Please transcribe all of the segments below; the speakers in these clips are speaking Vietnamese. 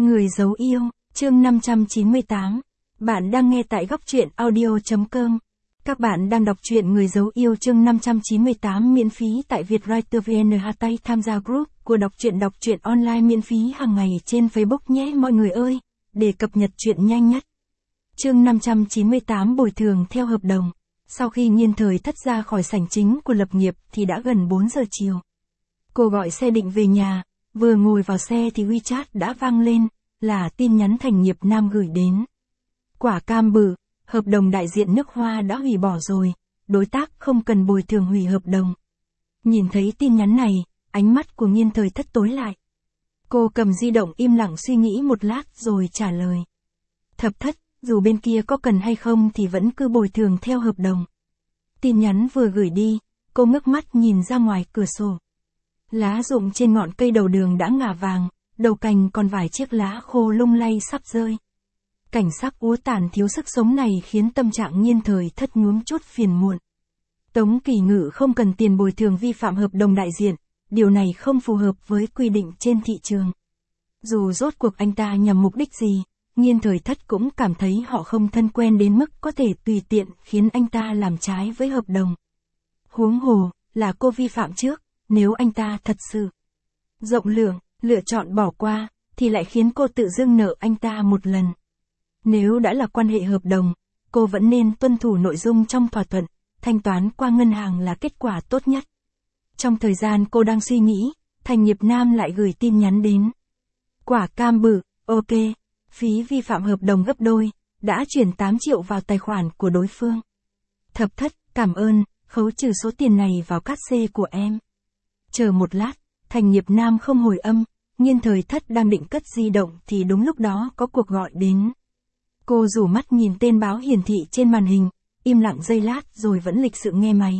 Người giấu yêu, chương 598. Bạn đang nghe tại góc truyện audio.com. Các bạn đang đọc truyện Người giấu yêu chương 598 miễn phí tại Vietwriter VN. Hãy tham gia group của đọc truyện online miễn phí hàng ngày trên Facebook nhé mọi người ơi, để cập nhật truyện nhanh nhất. Chương 598 bồi thường theo hợp đồng. Sau khi Nhiên Thời Thất ra khỏi sảnh chính của lập nghiệp thì đã gần 4 giờ chiều. Cô gọi xe định về nhà, vừa ngồi vào xe thì WeChat đã vang lên, là tin nhắn Thành Nghiệp Nam gửi đến. Quả cam bự, hợp đồng đại diện nước Hoa đã hủy bỏ rồi, đối tác không cần bồi thường hủy hợp đồng. Nhìn thấy tin nhắn này, ánh mắt của Nhiên Thời Thất tối lại. Cô cầm di động im lặng suy nghĩ một lát rồi trả lời. Thập Thất, dù bên kia có cần hay không thì vẫn cứ bồi thường theo hợp đồng. Tin nhắn vừa gửi đi, cô ngước mắt nhìn ra ngoài cửa sổ. Lá rụng trên ngọn cây đầu đường đã ngả vàng, đầu cành còn vài chiếc lá khô lung lay sắp rơi. Cảnh sắc úa tàn thiếu sức sống này khiến tâm trạng Nhiên Thời Thất nhuốm chút phiền muộn. Tống Kỳ Ngự không cần tiền bồi thường vi phạm hợp đồng đại diện, điều này không phù hợp với quy định trên thị trường. Dù rốt cuộc anh ta nhằm mục đích gì, Nhiên Thời Thất cũng cảm thấy họ không thân quen đến mức có thể tùy tiện khiến anh ta làm trái với hợp đồng. Huống hồ, là cô vi phạm trước, nếu anh ta thật sự rộng lượng, lựa chọn bỏ qua, thì lại khiến cô tự dưng nợ anh ta một lần. Nếu đã là quan hệ hợp đồng, cô vẫn nên tuân thủ nội dung trong thỏa thuận, thanh toán qua ngân hàng là kết quả tốt nhất. Trong thời gian cô đang suy nghĩ, Thành Nghiệp Nam lại gửi tin nhắn đến. Quả cam bự, ok, phí vi phạm hợp đồng gấp đôi, đã chuyển 8 triệu vào tài khoản của đối phương. Thập Thất, cảm ơn, khấu trừ số tiền này vào cát xê của em. Chờ một lát, Thành Nghiệp Nam không hồi âm, Nhiên Thời Thất đang định cất di động thì đúng lúc đó có cuộc gọi đến. Cô rủ mắt nhìn tên báo hiển thị trên màn hình, im lặng giây lát rồi vẫn lịch sự nghe máy.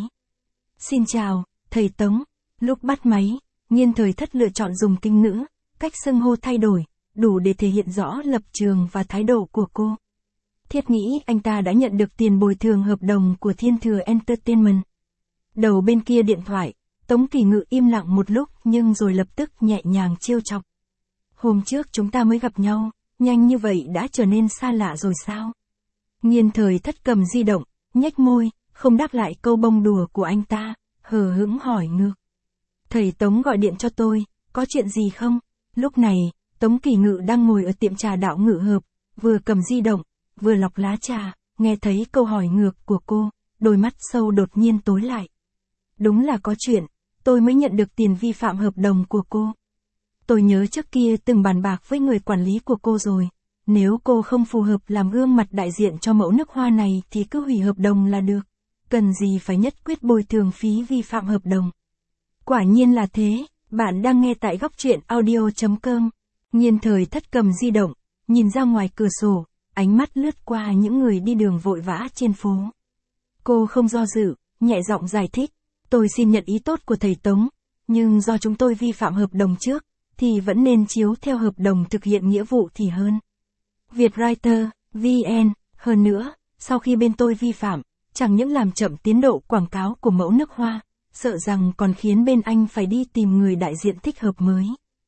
Xin chào, thầy Tống. Lúc bắt máy, Nhiên Thời Thất lựa chọn dùng kinh ngữ, cách xưng hô thay đổi, đủ để thể hiện rõ lập trường và thái độ của cô. Thiết nghĩ anh ta đã nhận được tiền bồi thường hợp đồng của Thiên Thừa Entertainment. Đầu bên kia điện thoại, Tống Kỳ Ngự im lặng một lúc nhưng rồi lập tức nhẹ nhàng trêu chọc. Hôm trước chúng ta mới gặp nhau, nhanh như vậy đã trở nên xa lạ rồi sao? Nhiên Thời Thất cầm di động, nhếch môi, không đáp lại câu bông đùa của anh ta, hờ hững hỏi ngược. Thầy Tống gọi điện cho tôi, có chuyện gì không? Lúc này, Tống Kỳ Ngự đang ngồi ở tiệm trà Đạo Ngự Hợp, vừa cầm di động, vừa lọc lá trà, nghe thấy câu hỏi ngược của cô, đôi mắt sâu đột nhiên tối lại. Đúng là có chuyện, tôi mới nhận được tiền vi phạm hợp đồng của cô. Tôi nhớ trước kia từng bàn bạc với người quản lý của cô rồi, nếu cô không phù hợp làm gương mặt đại diện cho mẫu nước Hoa này thì cứ hủy hợp đồng là được, cần gì phải nhất quyết bồi thường phí vi phạm hợp đồng. Quả nhiên là thế, bạn đang nghe tại góc truyện audio.com. Nhiên Thời Thất cầm di động, nhìn ra ngoài cửa sổ, ánh mắt lướt qua những người đi đường vội vã trên phố. Cô không do dự, nhẹ giọng giải thích, tôi xin nhận ý tốt của thầy Tống, nhưng do chúng tôi vi phạm hợp đồng trước, thì vẫn nên chiếu theo hợp đồng thực hiện nghĩa vụ thì hơn. Vietwriter, VN, hơn nữa, sau khi bên tôi vi phạm, chẳng những làm chậm tiến độ quảng cáo của mẫu nước Hoa, sợ rằng còn khiến bên anh phải đi tìm người đại diện thích hợp mới.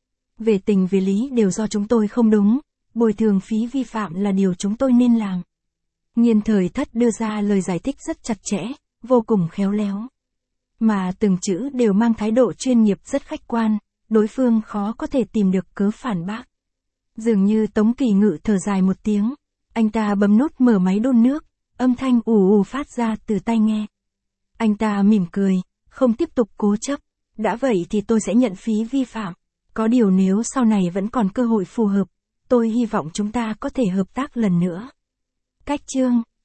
Về tình về lý đều do chúng tôi không đúng, bồi thường phí vi phạm là điều chúng tôi nên làm. Nhiên Thời Thất đưa ra lời giải thích rất chặt chẽ, vô cùng khéo léo. Mà từng chữ đều mang thái độ chuyên nghiệp rất khách quan, đối phương khó có thể tìm được cớ phản bác. Dường như Tống Kỳ Ngự thở dài một tiếng, anh ta bấm nút mở máy đun nước, âm thanh ù ù phát ra từ tai nghe. Anh ta mỉm cười, không tiếp tục cố chấp, đã vậy thì tôi sẽ nhận phí vi phạm. Có điều nếu sau này vẫn còn cơ hội phù hợp, tôi hy vọng chúng ta có thể hợp tác lần nữa. Cách chương